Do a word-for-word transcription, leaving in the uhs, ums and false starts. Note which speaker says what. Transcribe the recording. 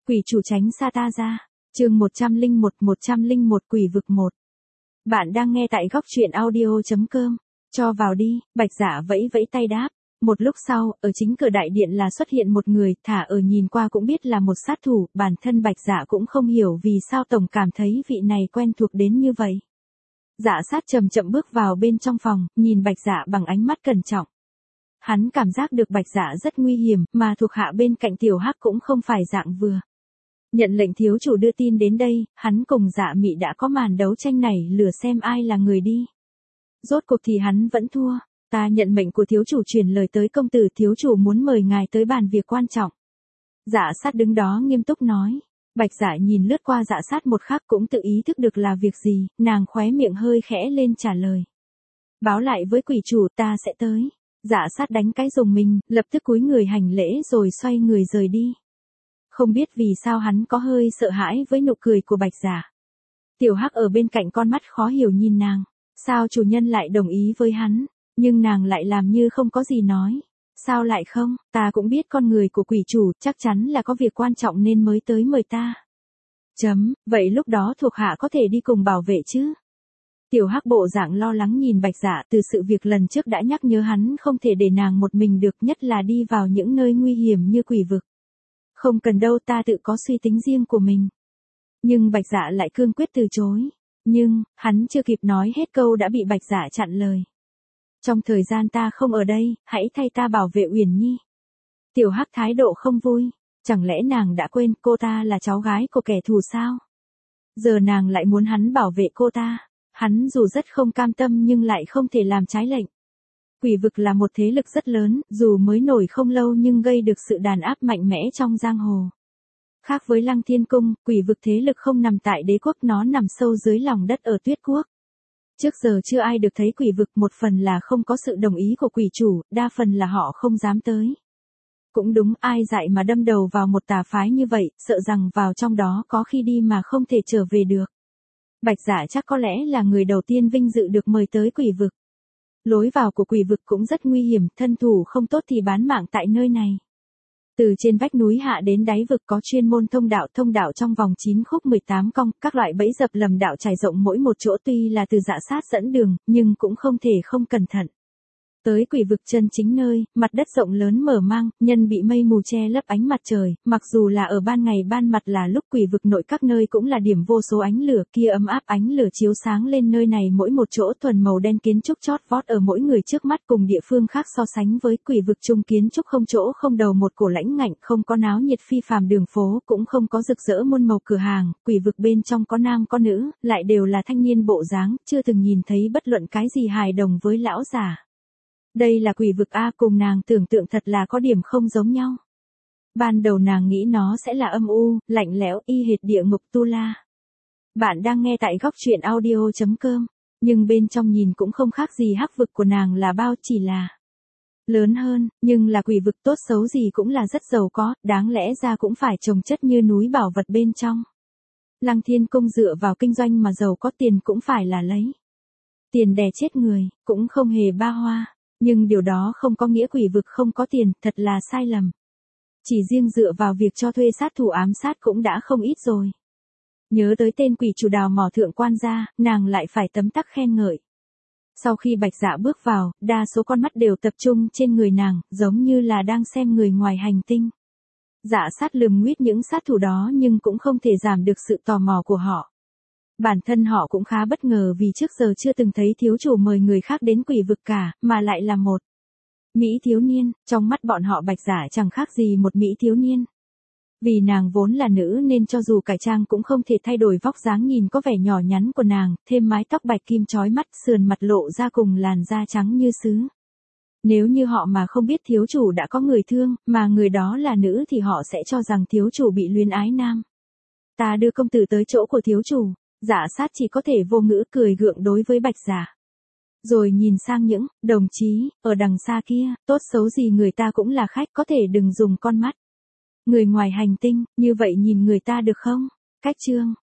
Speaker 1: Quỷ chủ tránh xa ta ra. Chương một trăm lẻ một, một trăm lẻ một Quỷ vực một. Bạn đang nghe tại góc truyện audio chấm com. Cho vào đi, Bạch Dạ vẫy vẫy tay đáp. Một lúc sau, ở chính cửa đại điện là xuất hiện một người, thả ở nhìn qua cũng biết là một sát thủ, bản thân Bạch Dạ cũng không hiểu vì sao tổng cảm thấy vị này quen thuộc đến như vậy. Dạ sát chậm chậm bước vào bên trong phòng, nhìn Bạch Dạ bằng ánh mắt cẩn trọng. Hắn cảm giác được Bạch Dạ rất nguy hiểm, mà thuộc hạ bên cạnh Tiểu Hắc cũng không phải dạng vừa. Nhận lệnh thiếu chủ đưa tin đến đây, hắn cùng Dạ Mị đã có màn đấu tranh này lửa xem ai là người đi. Rốt cuộc thì hắn vẫn thua. Ta nhận mệnh của thiếu chủ truyền lời tới công tử, thiếu chủ muốn mời ngài tới bàn việc quan trọng. Dạ sát đứng đó nghiêm túc nói. Bạch Dạ nhìn lướt qua Dạ sát một khắc cũng tự ý thức được là việc gì, nàng khóe miệng hơi khẽ lên trả lời. Báo lại với quỷ chủ, ta sẽ tới. Dạ sát đánh cái rùng mình, lập tức cúi người hành lễ rồi xoay người rời đi. Không biết vì sao hắn có hơi sợ hãi với nụ cười của Bạch Dạ. Tiểu Hắc ở bên cạnh con mắt khó hiểu nhìn nàng, sao chủ nhân lại đồng ý với hắn, nhưng nàng lại làm như không có gì nói. Sao lại không, ta cũng biết con người của quỷ chủ, chắc chắn là có việc quan trọng nên mới tới mời ta. Chấm, vậy lúc đó thuộc hạ có thể đi cùng bảo vệ chứ? Tiểu Hắc bộ dạng lo lắng nhìn Bạch Dạ, từ sự việc lần trước đã nhắc nhớ hắn không thể để nàng một mình được, nhất là đi vào những nơi nguy hiểm như quỷ vực. Không cần đâu, ta tự có suy tính riêng của mình. Nhưng Bạch Dạ lại cương quyết từ chối. Nhưng, hắn chưa kịp nói hết câu đã bị Bạch Dạ chặn lời. Trong thời gian ta không ở đây, hãy thay ta bảo vệ Uyển Nhi. Tiểu Hắc thái độ không vui. Chẳng lẽ nàng đã quên cô ta là cháu gái của kẻ thù sao? Giờ nàng lại muốn hắn bảo vệ cô ta. Hắn dù rất không cam tâm nhưng lại không thể làm trái lệnh. Quỷ vực là một thế lực rất lớn, dù mới nổi không lâu nhưng gây được sự đàn áp mạnh mẽ trong giang hồ. Khác với Lăng Thiên Cung, quỷ vực thế lực không nằm tại đế quốc, nó nằm sâu dưới lòng đất ở Tuyết Quốc. Trước giờ chưa ai được thấy quỷ vực, một phần là không có sự đồng ý của quỷ chủ, đa phần là họ không dám tới. Cũng đúng, ai dạy mà đâm đầu vào một tà phái như vậy, sợ rằng vào trong đó có khi đi mà không thể trở về được. Bạch Dạ chắc có lẽ là người đầu tiên vinh dự được mời tới quỷ vực. Lối vào của quỷ vực cũng rất nguy hiểm, thân thủ không tốt thì bán mạng tại nơi này. Từ trên vách núi hạ đến đáy vực có chuyên môn thông đạo, thông đạo trong vòng chín khúc mười tám cong, các loại bẫy dập lầm đạo trải rộng mỗi một chỗ, tuy là từ Dạ sát dẫn đường, nhưng cũng không thể không cẩn thận. Tới quỷ vực chân chính nơi, mặt đất rộng lớn mở mang, nhân bị mây mù che lấp ánh mặt trời, mặc dù là ở ban ngày ban mặt là lúc quỷ vực nội các nơi cũng là điểm vô số ánh lửa, kia ấm áp ánh lửa chiếu sáng lên nơi này mỗi một chỗ thuần màu đen, kiến trúc chót vót ở mỗi người trước mắt, cùng địa phương khác so sánh với quỷ vực chung kiến trúc không chỗ không đầu, một cổ lãnh ngạnh, không có náo nhiệt phi phàm đường phố, cũng không có rực rỡ muôn màu cửa hàng, quỷ vực bên trong có nam có nữ, lại đều là thanh niên bộ dáng, chưa từng nhìn thấy bất luận cái gì hài đồng với lão già. Đây là quỷ vực A, cùng nàng tưởng tượng thật là có điểm không giống nhau. Ban đầu nàng nghĩ nó sẽ là âm u, lạnh lẽo, y hệt địa ngục Tu La. Bạn đang nghe tại góc truyện audio chấm com, nhưng bên trong nhìn cũng không khác gì hắc vực của nàng là bao, chỉ là lớn hơn, nhưng là quỷ vực, tốt xấu gì cũng là rất giàu có, đáng lẽ ra cũng phải chồng chất như núi bảo vật bên trong. Lăng Thiên Cung dựa vào kinh doanh mà giàu có, tiền cũng phải là lấy. Tiền đè chết người, cũng không hề ba hoa. Nhưng điều đó không có nghĩa quỷ vực không có tiền, thật là sai lầm. Chỉ riêng dựa vào việc cho thuê sát thủ ám sát cũng đã không ít rồi. Nhớ tới tên quỷ chủ đào mỏ thượng quan gia, nàng lại phải tấm tắc khen ngợi. Sau khi Bạch Dạ bước vào, đa số con mắt đều tập trung trên người nàng, giống như là đang xem người ngoài hành tinh. Dạ sát lườm nguyết những sát thủ đó nhưng cũng không thể giảm được sự tò mò của họ. Bản thân họ cũng khá bất ngờ vì trước giờ chưa từng thấy thiếu chủ mời người khác đến quỷ vực cả, mà lại là một Mỹ thiếu niên, trong mắt bọn họ Bạch Dạ chẳng khác gì một Mỹ thiếu niên. Vì nàng vốn là nữ nên cho dù cải trang cũng không thể thay đổi vóc dáng nhìn có vẻ nhỏ nhắn của nàng, thêm mái tóc bạch kim chói mắt, sườn mặt lộ ra cùng làn da trắng như sứ. Nếu như họ mà không biết thiếu chủ đã có người thương, mà người đó là nữ thì họ sẽ cho rằng thiếu chủ bị luyến ái nam. Ta đưa công tử tới chỗ của thiếu chủ. Dạ sát chỉ có thể vô ngữ cười gượng đối với Bạch Dạ. Rồi nhìn sang những đồng chí ở đằng xa kia, tốt xấu gì người ta cũng là khách, có thể đừng dùng con mắt người ngoài hành tinh, như vậy nhìn người ta được không? Cách chương